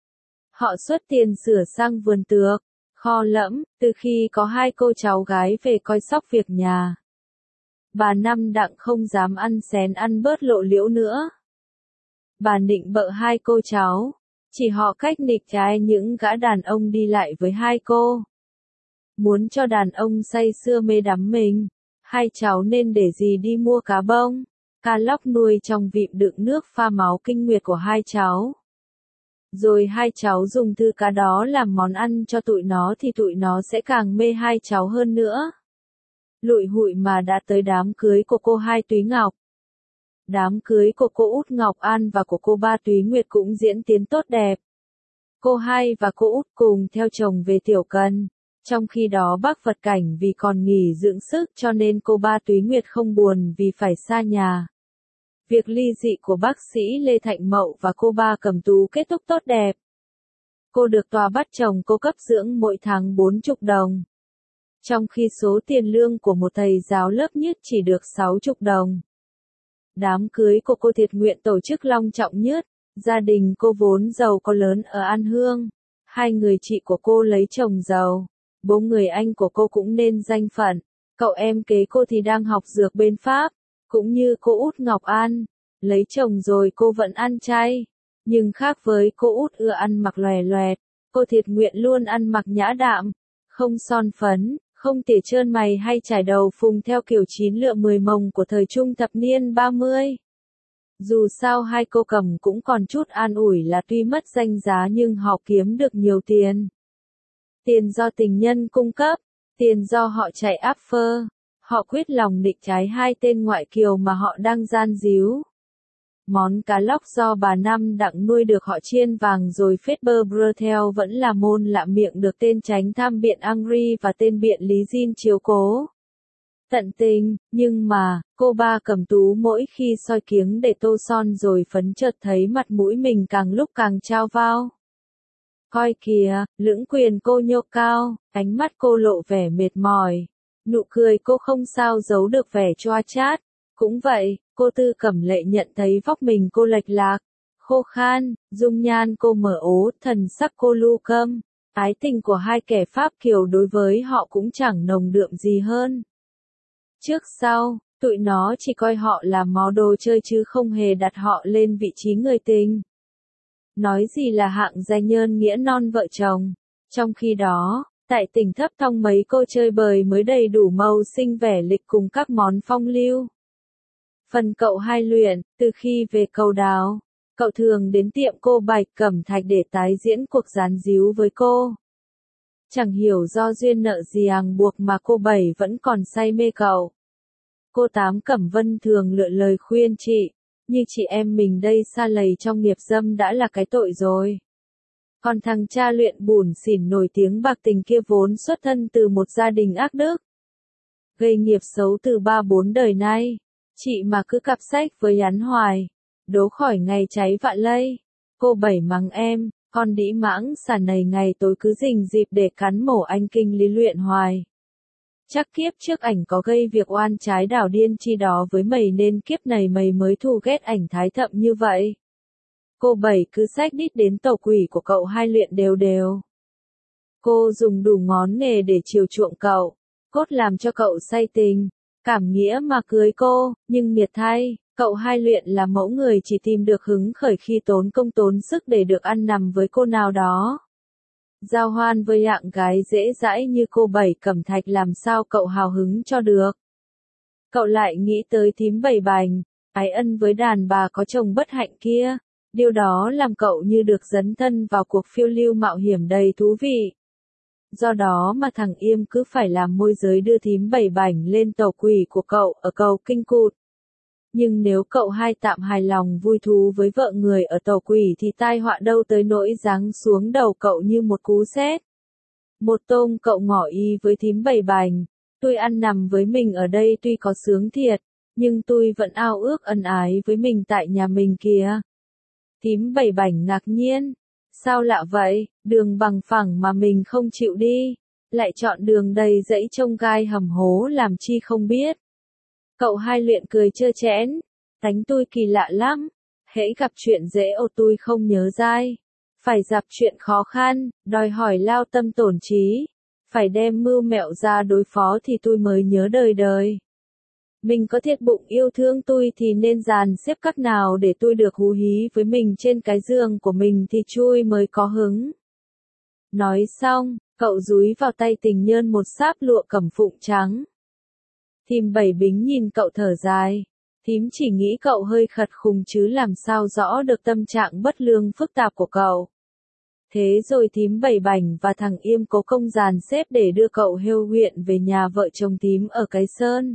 Họ xuất tiền sửa sang vườn tược, kho lẫm, từ khi có hai cô cháu gái về coi sóc việc nhà. Bà Năm Đặng không dám ăn xén ăn bớt lộ liễu nữa. Bà nịnh bợ hai cô cháu, chỉ họ cách nịnh trái những gã đàn ông đi lại với hai cô. Muốn cho đàn ông say sưa mê đắm mình. Hai cháu nên để gì đi mua cá bông, cá lóc nuôi trong vịm đựng nước pha máu kinh nguyệt của hai cháu. Rồi hai cháu dùng thứ cá đó làm món ăn cho tụi nó thì tụi nó sẽ càng mê hai cháu hơn nữa. Lụi hụi mà đã tới đám cưới của cô Hai Túy Ngọc. Đám cưới của cô Út Ngọc An và của cô Ba Túy Nguyệt cũng diễn tiến tốt đẹp. Cô Hai và cô Út cùng theo chồng về Tiểu Cần. Trong khi đó bác Vật Cảnh vì còn nghỉ dưỡng sức cho nên cô Ba Túy Nguyệt không buồn vì phải xa nhà. Việc ly dị của bác sĩ Lê Thạnh Mậu và cô Ba Cẩm Tú kết thúc tốt đẹp. Cô được tòa bắt chồng cô cấp dưỡng mỗi tháng 40 đồng. Trong khi số tiền lương của một thầy giáo lớp nhất chỉ được 60 đồng. Đám cưới của cô thiệt nguyện tổ chức long trọng nhất. Gia đình cô vốn giàu có lớn ở An Hương. Hai người chị của cô lấy chồng giàu. Bố người anh của cô cũng nên danh phận. Cậu em kế cô thì đang học dược bên Pháp. Cũng như cô Út Ngọc An. Lấy chồng rồi cô vẫn ăn chay. Nhưng khác với cô Út ưa ăn mặc lòe loẹt. Cô thiệt nguyện luôn ăn mặc nhã đạm. Không son phấn, không tỉa trơn mày hay trải đầu phùng theo kiểu 9 lựa 10 mồng của thời trung thập niên 30. Dù sao hai cô Cẩm cũng còn chút an ủi là tuy mất danh giá nhưng họ kiếm được nhiều tiền. Tiền do tình nhân cung cấp, tiền do họ chạy áp phơ. Họ quyết lòng định trái hai tên ngoại kiều mà họ đang gian díu. Món cá lóc do bà Năm Đặng nuôi được họ chiên vàng rồi phết bơ Brutel vẫn là môn lạ miệng được tên Chánh Tham Biện Angry và tên Biện Lý Diên chiếu cố. Tận tình, nhưng mà, cô Ba Cẩm Tú mỗi khi soi kiếng để tô son rồi phấn chợt thấy mặt mũi mình càng lúc càng trao vao. Coi kìa, lưỡng quyền cô nhô cao, ánh mắt cô lộ vẻ mệt mỏi. Nụ cười cô không sao giấu được vẻ choa chát. Cũng vậy, cô Tư Cẩm Lệ nhận thấy vóc mình cô lệch lạc, khô khan, dung nhan cô mở ố, thần sắc cô lu câm. Ái tình của hai kẻ Pháp Kiều đối với họ cũng chẳng nồng đượm gì hơn. Trước sau, tụi nó chỉ coi họ là món đồ chơi chứ không hề đặt họ lên vị trí người tình. Nói gì là hạng giai nhân nghĩa non vợ chồng. Trong khi đó, tại tỉnh Thấp Thong mấy cô chơi bời mới đầy đủ màu xinh vẻ lịch cùng các món phong lưu. Phần cậu Hai luyện, từ khi về Cầu Đào, cậu thường đến tiệm cô Bạch Cẩm Thạch để tái diễn cuộc gián díu với cô. Chẳng hiểu do duyên nợ gì ràng buộc mà cô Bảy vẫn còn say mê cậu. Cô Tám Cẩm Vân thường lựa lời khuyên chị, như chị em mình đây sa lầy trong nghiệp dâm đã là cái tội rồi. Còn thằng cha luyện bủn xỉn nổi tiếng bạc tình kia vốn xuất thân từ một gia đình ác đức. Gây nghiệp xấu từ 3-4 đời nay. Chị mà cứ cặp sách với hắn hoài. Đố khỏi ngày cháy vạ lây. Cô Bảy mắng em, con đĩ mãng xà nầy ngày tối cứ rình dịp để cắn mổ anh Kinh Lý luyện hoài. Chắc kiếp trước ảnh có gây việc oan trái đảo điên chi đó với mày nên kiếp này mày mới thù ghét ảnh Thái Thậm như vậy. Cô Bảy cứ xách đít đến tàu quỷ của cậu Hai luyện đều đều. Cô dùng đủ ngón nghề để chiều chuộng cậu, cốt làm cho cậu say tình, cảm nghĩa mà cưới cô, nhưng miệt thay, cậu Hai luyện là mẫu người chỉ tìm được hứng khởi khi tốn công tốn sức để được ăn nằm với cô nào đó. Giao hoan với hạng gái dễ dãi như cô Bảy Cẩm Thạch làm sao cậu hào hứng cho được. Cậu lại nghĩ tới thím Bảy Bành, ái ân với đàn bà có chồng bất hạnh kia. Điều đó làm cậu như được dấn thân vào cuộc phiêu lưu mạo hiểm đầy thú vị. Do đó mà thằng Yêm cứ phải làm môi giới đưa thím Bảy Bảnh lên tàu quỷ của cậu ở cầu Kinh Cụt. Nhưng nếu cậu Hai tạm hài lòng vui thú với vợ người ở tàu quỷ thì tai họa đâu tới nỗi giáng xuống đầu cậu như một cú sét. Một tôm cậu ngỏ ý với thím Bảy Bảnh, tôi ăn nằm với mình ở đây tuy có sướng thiệt, nhưng tôi vẫn ao ước ân ái với mình tại nhà mình kìa. Thím Bảy Bảnh ngạc nhiên. Sao lạ vậy, đường bằng phẳng mà mình không chịu đi, lại chọn đường đầy dãy trông gai hầm hố làm chi không biết. Cậu Hai luyện cười trơ trẽn, tánh tôi kỳ lạ lắm, hễ gặp chuyện dễ tôi không nhớ dai. Phải gặp chuyện khó khăn, đòi hỏi lao tâm tổn trí, phải đem mưu mẹo ra đối phó thì tôi mới nhớ đời đời. Mình có thiệt bụng yêu thương tôi thì nên dàn xếp cách nào để tôi được hú hí với mình trên cái giường của mình thì chui mới có hứng. Nói xong, cậu dúi vào tay tình nhân một sáp lụa cẩm phụng trắng. Thím Bảy Bính nhìn cậu thở dài. Thím chỉ nghĩ cậu hơi khật khùng chứ làm sao rõ được tâm trạng bất lương phức tạp của cậu. Thế rồi thím Bảy Bảnh và thằng Yêm có công dàn xếp để đưa cậu hêu huyện về nhà vợ chồng thím ở Cái Sơn.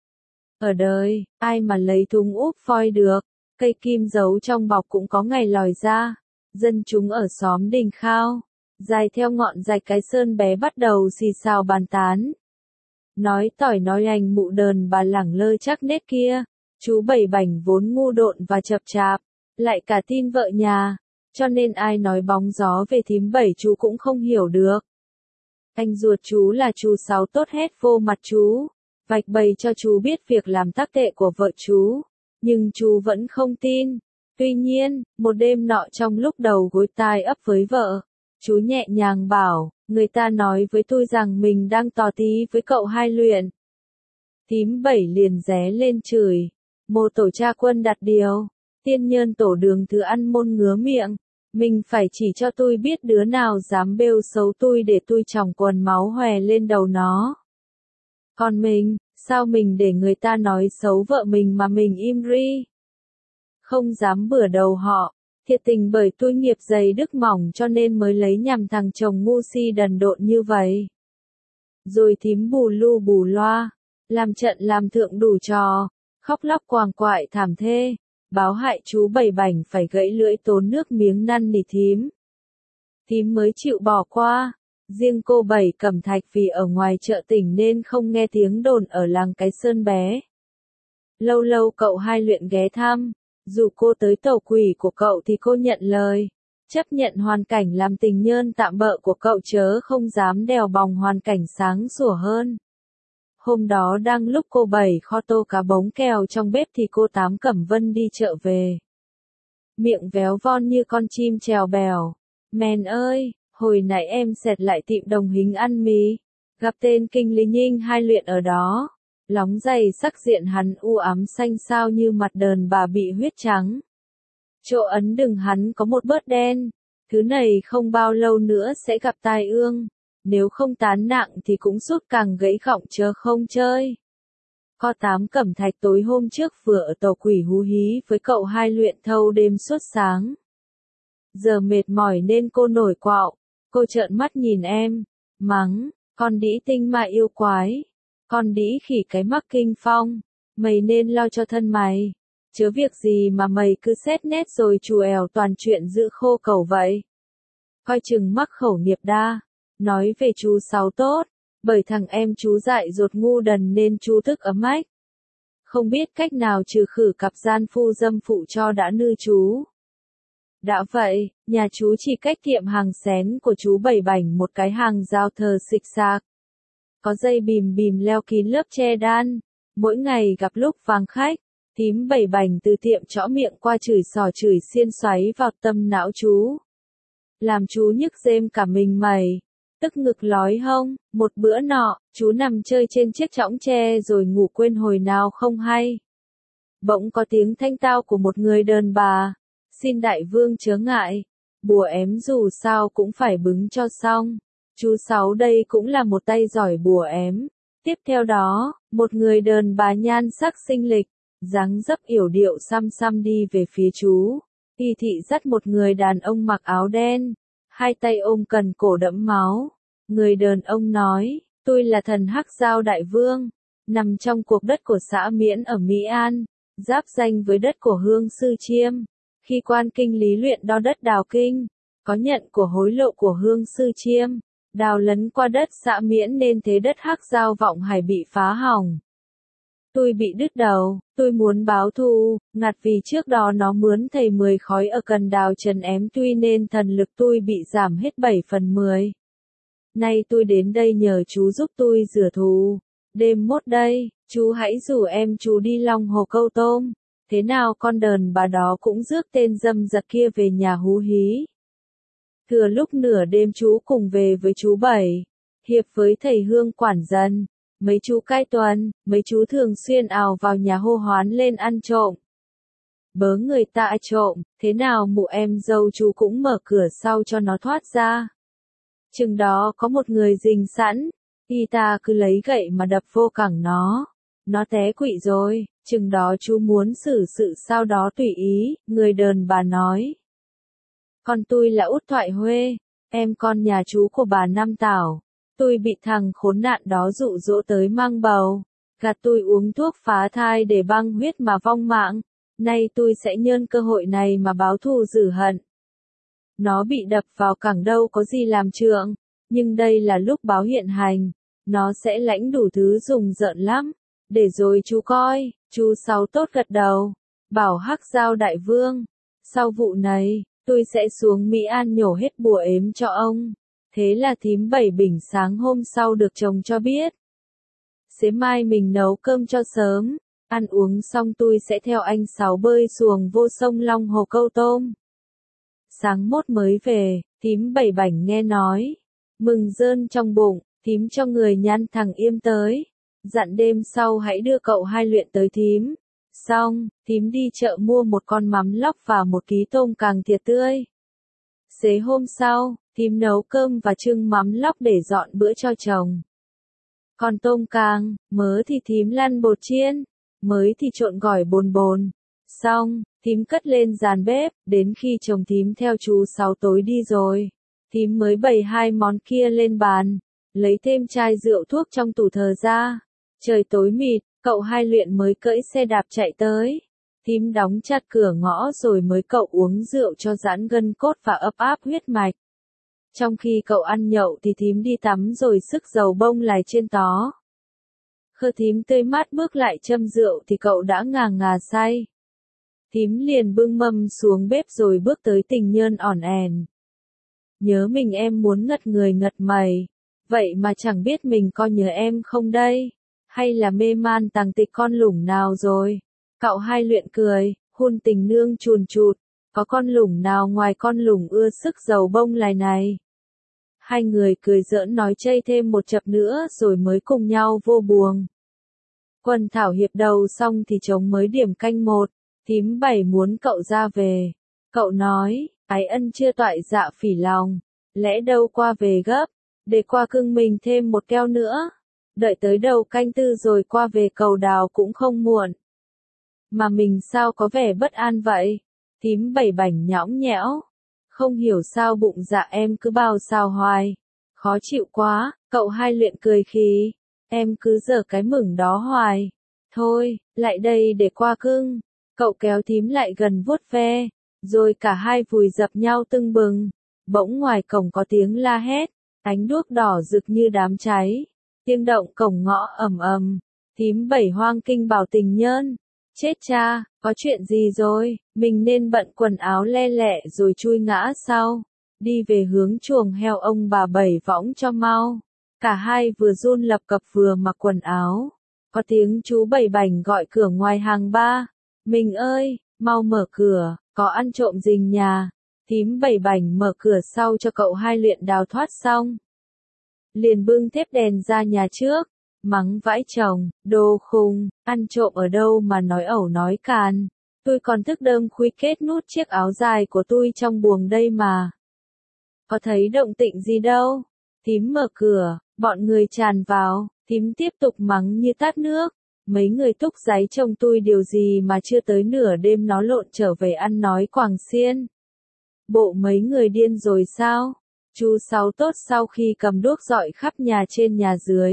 Ở đời, ai mà lấy thúng úp phoi được, cây kim giấu trong bọc cũng có ngày lòi ra. Dân chúng ở xóm Đình Khao, dài theo ngọn rạch Cái Sơn bé bắt đầu xì xào bàn tán. Nói tỏi nói anh mụ đờn bà lẳng lơ chắc nết kia, chú Bảy Bảnh vốn ngu độn và chập chạp, lại cả tin vợ nhà, cho nên ai nói bóng gió về thím Bảy chú cũng không hiểu được. Anh ruột chú là chú Sáu tốt hết vô mặt chú, vạch bày cho chú biết việc làm tắc tệ của vợ chú, nhưng chú vẫn không tin. Tuy nhiên, một đêm nọ trong lúc đầu gối tai ấp với vợ, chú nhẹ nhàng bảo, người ta nói với tôi rằng mình đang tò tí với cậu Hai Luyện. Thím Bảy liền ré lên chửi, mô tổ cha quân đặt điều, tiên nhân tổ đường thứ ăn môn ngứa miệng, mình phải chỉ cho tôi biết đứa nào dám bêu xấu tôi để tôi chòng quần máu hòe lên đầu nó. Còn mình, sao mình để người ta nói xấu vợ mình mà mình im ri? Không dám bừa đầu họ, thiệt tình bởi tôi nghiệp dày đức mỏng cho nên mới lấy nhằm thằng chồng ngu si đần độn như vậy. Rồi thím bù lu bù loa, làm trận làm thượng đủ trò, khóc lóc quàng quại thảm thê, báo hại chú Bảy Bảnh phải gãy lưỡi tốn nước miếng năn nỉ thím. Thím mới chịu bỏ qua, riêng cô Bảy Cẩm Thạch vì ở ngoài chợ tỉnh nên không nghe tiếng đồn ở làng Cái Sơn bé. Lâu lâu cậu Hai Luyện ghé thăm, dù cô tới tàu quỷ của cậu thì cô nhận lời, chấp nhận hoàn cảnh làm tình nhân tạm bợ của cậu chớ không dám đèo bòng hoàn cảnh sáng sủa hơn. Hôm đó đang lúc cô Bảy kho tô cá bống kèo trong bếp thì cô Tám Cẩm Vân đi chợ về. Miệng véo von như con chim trèo bèo. Mèn ơi, hồi nãy em xẹt lại tiệm đồng hình ăn mì, gặp tên Kinh Lý Nhinh Hai Luyện ở đó. Lóng dày sắc diện hắn u ám xanh xao như mặt đờn bà bị huyết trắng. Chỗ ấn đừng hắn có một bớt đen, thứ này không bao lâu nữa sẽ gặp tai ương, nếu không tán nặng thì cũng sút càng gãy gọng chớ không chơi. Kho Tám Cẩm Thạch tối hôm trước vừa ở tàu quỷ hú hí với cậu Hai Luyện thâu đêm suốt sáng. Giờ mệt mỏi nên cô nổi quạo, cô trợn mắt nhìn em, mắng, con đĩ tinh mà yêu quái. Con đĩ khỉ cái mắc kinh phong, mày nên lo cho thân mày, chớ việc gì mà mày cứ xét nét rồi chù ẻo toàn chuyện giữ khô cầu vậy. Coi chừng mắc khẩu nghiệp đa, nói về chú Sáu tốt, bởi thằng em chú dại dột ngu đần nên chú thức ấm ách. Không biết cách nào trừ khử cặp gian phu dâm phụ cho đã nư chú. Đã vậy, nhà chú chỉ cách tiệm hàng xén của chú Bảy Bảnh một cái hàng giao thờ xịch xạc. Có dây bìm bìm leo kín lớp che đan, mỗi ngày gặp lúc vàng khách, thím Bảy Bảnh từ tiệm chõ miệng qua chửi xỏ chửi xiên xoáy vào tâm não chú. Làm chú nhức rêm cả mình mày, tức ngực lói hông, một bữa nọ, chú nằm chơi trên chiếc chõng tre rồi ngủ quên hồi nào không hay. Bỗng có tiếng thanh tao của một người đàn bà, xin đại vương chớ ngại, bùa ém dù sao cũng phải bứng cho xong. Chú Sáu đây cũng là một tay giỏi bùa ém. Tiếp theo đó, một người đàn bà nhan sắc xinh lịch, dáng dấp yểu điệu xăm xăm đi về phía chú. Y thị dắt một người đàn ông mặc áo đen, hai tay ôm cần cổ đẫm máu. Người đàn ông nói, tôi là thần Hắc Giao Đại Vương, nằm trong cuộc đất của xã Miễn ở Mỹ An, giáp danh với đất của Hương Sư Chiêm. Khi quan kinh Lý Luyện đo đất đào kinh, có nhận của hối lộ của Hương Sư Chiêm. Đào lấn qua đất xã Miễn nên thế đất Hắc Giao Vọng Hải bị phá hỏng. Tôi bị đứt đầu, tôi muốn báo thù, ngặt vì trước đó nó mướn thầy 10 khói ở cần đào trần ém tuy nên thần lực tôi bị giảm hết 7/10. Nay tôi đến đây nhờ chú giúp tôi rửa thù. Đêm mốt đây, chú hãy rủ em chú đi Long Hồ câu tôm. Thế nào con đờn bà đó cũng rước tên dâm giặc kia về nhà hú hí. Thừa lúc nửa đêm chú cùng về với chú Bảy, hiệp với thầy Hương quản dân, mấy chú cai tuần, mấy chú thường xuyên ào vào nhà hô hoán lên ăn trộm. Bớ người ta trộm, thế nào mụ em dâu chú cũng mở cửa sau cho nó thoát ra. Chừng đó có một người rình sẵn, y ta cứ lấy gậy mà đập vô cẳng nó. Nó té quỵ rồi, chừng đó chú muốn xử sự sao đó tùy ý, người đờn bà nói. Con tôi là Út Thoại Huê, em con nhà chú của bà Năm Tảo. Tôi bị thằng khốn nạn đó dụ dỗ tới mang bầu, gạt tôi uống thuốc phá thai để băng huyết mà vong mạng. Nay tôi sẽ nhân cơ hội này mà báo thù rửa hận. Nó bị đập vào cẳng đâu có gì làm trượng, nhưng đây là lúc báo hiện hành, nó sẽ lãnh đủ thứ rùng rợn lắm. Để rồi chú coi, chú Sáu tốt gật đầu, bảo Hắc Giao đại vương, sau vụ này, tôi sẽ xuống Mỹ An nhổ hết bùa ếm cho ông. Thế là thím Bảy Bình sáng hôm sau được chồng cho biết. Xế mai mình nấu cơm cho sớm, ăn uống xong tôi sẽ theo anh Sáu bơi xuồng vô sông Long Hồ câu tôm. Sáng mốt mới về, thím Bảy Bảnh nghe nói, mừng rơn trong bụng, thím cho người nhắn thằng Yêm tới, dặn đêm sau hãy đưa cậu Hai luyện tới thím. Xong, thím đi chợ mua một con mắm lóc và 1 ký tôm càng thiệt tươi. Xế hôm sau, thím nấu cơm và trưng mắm lóc để dọn bữa cho chồng. Còn tôm càng, mớ thì thím lăn bột chiên, mới thì trộn gỏi bồn bồn. Xong, thím cất lên giàn bếp, đến khi chồng thím theo chú Sáu tối đi rồi, thím mới bày 2 món kia lên bàn, lấy thêm chai rượu thuốc trong tủ thờ ra. Trời tối mịt, cậu Hai luyện mới cưỡi xe đạp chạy tới. Thím đóng chặt cửa ngõ rồi mới cậu uống rượu cho giãn gân cốt và ấp áp huyết mạch. Trong khi cậu ăn nhậu thì thím đi tắm rồi sức dầu bông lại trên tó. Khơ thím tươi mát bước lại châm rượu thì cậu đã ngà ngà say. Thím liền bưng mâm xuống bếp rồi bước tới tình nhơn ỏn ẻn. Nhớ mình em muốn ngật người ngật mày, vậy mà chẳng biết mình có nhớ em không đây, hay là mê man tàng tịch con lủng nào rồi. Cậu Hai luyện cười, hun tình nương chùn chụt, có con lủng nào ngoài con lủng ưa sức dầu bông lại này. Hai người cười giỡn nói chây thêm một chập nữa rồi mới cùng nhau vô buồng. Quần thảo hiệp đầu xong thì trống mới điểm canh 1, thím Bảy muốn cậu ra về. Cậu nói, ái ân chưa toại dạ phỉ lòng, lẽ đâu qua về gấp, để qua cưng mình thêm 1 keo nữa. Đợi tới đầu canh 4 rồi qua về cầu đào cũng không muộn. Mà mình sao có vẻ bất an vậy? Thím Bảy Bảnh nhõng nhẽo. Không hiểu sao bụng dạ em cứ bao sao hoài. Khó chịu quá, cậu Hai luyện cười khí. Em cứ giở cái mửng đó hoài. Thôi, lại đây để qua cưng. Cậu kéo thím lại gần vuốt ve. Rồi cả hai vùi dập nhau tưng bừng. Bỗng ngoài cổng có tiếng la hét. Ánh đuốc đỏ rực như đám cháy. Tiếng động cổng ngõ ầm ầm. Thím Bảy hoang kinh bảo tình nhơn. Chết cha, có chuyện gì rồi, mình nên bận quần áo le lẹ rồi chui ngã sau. Đi về hướng chuồng heo ông bà Bảy võng cho mau. Cả hai vừa run lập cập vừa mặc quần áo. Có tiếng chú Bảy Bảnh gọi cửa ngoài hàng ba. Mình ơi, mau mở cửa, có ăn trộm rình nhà. Thím Bảy Bảnh mở cửa sau cho cậu Hai luyện đào thoát xong. Liền bưng thép đèn ra nhà trước. Mắng vãi chồng, đồ khùng, ăn trộm ở đâu mà nói ẩu nói càn. Tôi còn thức đêm khuya kết nút chiếc áo dài của tôi trong buồng đây mà. Có thấy động tĩnh gì đâu. Thím mở cửa, bọn người tràn vào, thím tiếp tục mắng như tát nước. Mấy người túc giấy chồng tôi điều gì mà chưa tới nửa đêm nó lộn trở về ăn nói quảng xiên. Bộ mấy người điên rồi sao? Chú Sáu tốt sau khi cầm đuốc dọi khắp nhà trên nhà dưới.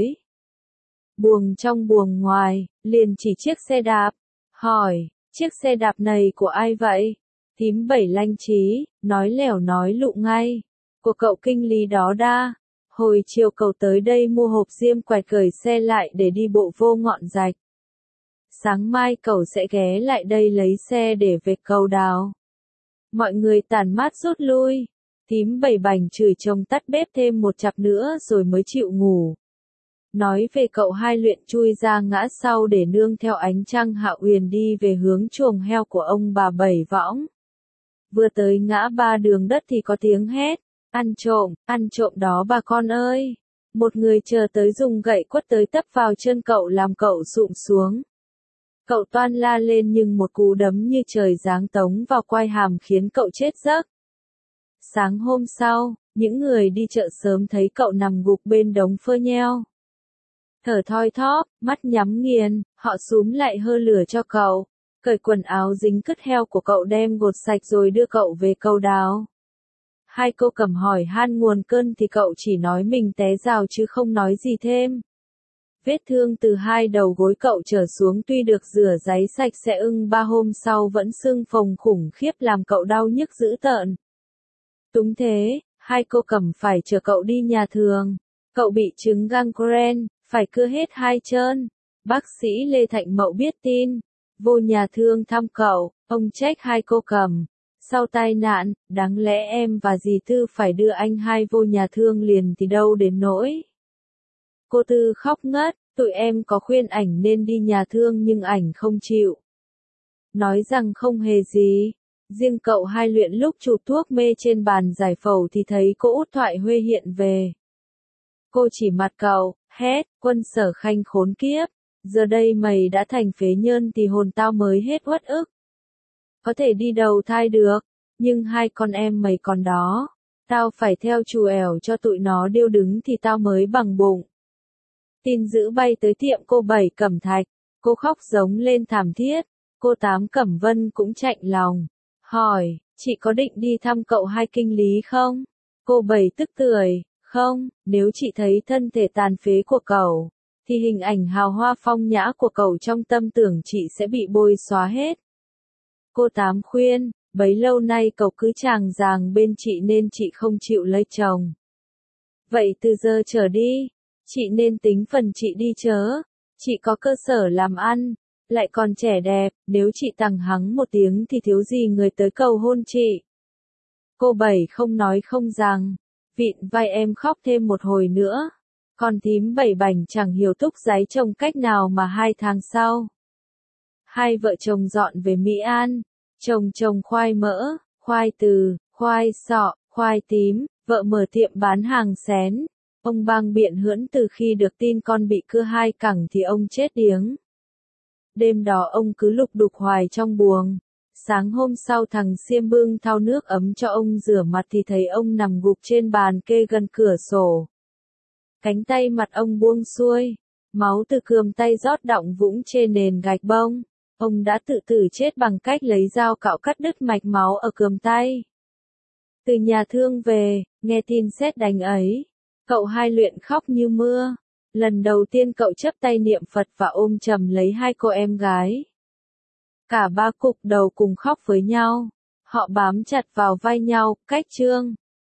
Buồng trong buồng ngoài, liền chỉ chiếc xe đạp. Hỏi, chiếc xe đạp này của ai vậy? Thím Bảy lanh trí, nói lẻo nói lụ ngay. Của cậu kinh lý đó đa. Hồi chiều cậu tới đây mua hộp diêm quẹt gửi xe lại để đi bộ vô Ngọn Rạch. Sáng mai cậu sẽ ghé lại đây lấy xe để về cầu đào. Mọi người tản mát rút lui. Thím Bảy Bảnh chửi chồng tắt bếp thêm 1 chặp nữa rồi mới chịu ngủ. Nói về cậu Hai luyện chui ra ngã sau để nương theo ánh trăng hạ uyển đi về hướng chuồng heo của ông bà Bảy võng. Vừa tới ngã ba đường đất thì có tiếng hét, ăn trộm đó bà con ơi. Một người chờ tới dùng gậy quất tới tấp vào chân cậu làm cậu sụm xuống. Cậu toan la lên nhưng một cú đấm như trời giáng tống vào quai hàm khiến cậu chết giấc. Sáng hôm sau, những người đi chợ sớm thấy cậu nằm gục bên đống phơ nheo. Thở thoi thóp, mắt nhắm nghiền, họ xúm lại hơ lửa cho cậu. Cởi quần áo dính cứt heo của cậu đem gột sạch rồi đưa cậu về cầu đào. Hai cô cầm hỏi han nguồn cơn thì cậu chỉ nói mình té rào chứ không nói gì thêm. Vết thương từ hai đầu gối cậu trở xuống tuy được rửa ráy sạch sẽ 3 hôm sau vẫn sưng phồng khủng khiếp làm cậu đau nhức dữ tợn. Túng thế, hai cô cầm phải chở cậu đi nhà thường. Cậu bị chứng gangrene, phải cưa hết hai chân. Bác sĩ Lê Thạnh Mậu biết tin, vô nhà thương thăm cậu, ông trách hai cô cầm. Sau tai nạn, đáng lẽ em và dì Tư phải đưa anh hai vô nhà thương liền thì đâu đến nỗi. Cô Tư khóc ngất, tụi em có khuyên ảnh nên đi nhà thương nhưng ảnh không chịu. Nói rằng không hề gì. Riêng cậu hai luyện lúc chụp thuốc mê trên bàn giải phẫu thì thấy cô Út Thoại Huê hiện về. Cô chỉ mặt cậu, hét, Quân Sở Khanh khốn kiếp. Giờ đây mày đã thành phế nhân thì hồn tao mới hết uất ức. Có thể đi đầu thai được, nhưng hai con em mày còn đó. Tao phải theo chù ẻo cho tụi nó điêu đứng thì tao mới bằng bụng. Tin dữ bay tới tiệm cô Bảy Cẩm Thạch, cô khóc giống lên thảm thiết. Cô Tám Cẩm Vân cũng chạnh lòng. Hỏi, chị có định đi thăm cậu hai kinh lý không? Cô Bảy tức tưởi, không, nếu chị thấy thân thể tàn phế của cậu, thì hình ảnh hào hoa phong nhã của cậu trong tâm tưởng chị sẽ bị bôi xóa hết. Cô Tám khuyên, bấy lâu nay cậu cứ chàng ràng bên chị nên chị không chịu lấy chồng. Vậy từ giờ trở đi, chị nên tính phần chị đi chớ. Chị có cơ sở làm ăn, lại còn trẻ đẹp, nếu chị tằng hắng một tiếng thì thiếu gì người tới cầu hôn chị. Cô Bảy không nói không rằng, vịn vai em khóc thêm một hồi nữa. Còn thím Bảy bảnh chẳng hiểu thúc giấy trông cách nào mà 2 tháng sau. Hai vợ chồng dọn về Mỹ An, chồng trồng khoai mỡ, khoai từ, khoai sọ, khoai tím, vợ mở tiệm bán hàng xén. Ông bang biện hưỡn từ khi được tin con bị cưa 2 cẳng thì ông chết điếng. Đêm đó ông cứ lục đục hoài trong buồng. Sáng hôm sau thằng Xiêm bưng thau nước ấm cho ông rửa mặt thì thấy ông nằm gục trên bàn kê gần cửa sổ. Cánh tay mặt ông buông xuôi, máu từ cườm tay rót đọng vũng trên nền gạch bông. Ông đã tự tử chết bằng cách lấy dao cạo cắt đứt mạch máu ở cườm tay. Từ nhà thương về, nghe tin sét đánh ấy, cậu hai luyện khóc như mưa. Lần đầu tiên cậu chấp tay niệm Phật và ôm chầm lấy hai cô em gái. Cả ba cục đầu cùng khóc với nhau. Họ bám chặt vào vai nhau, cách trương.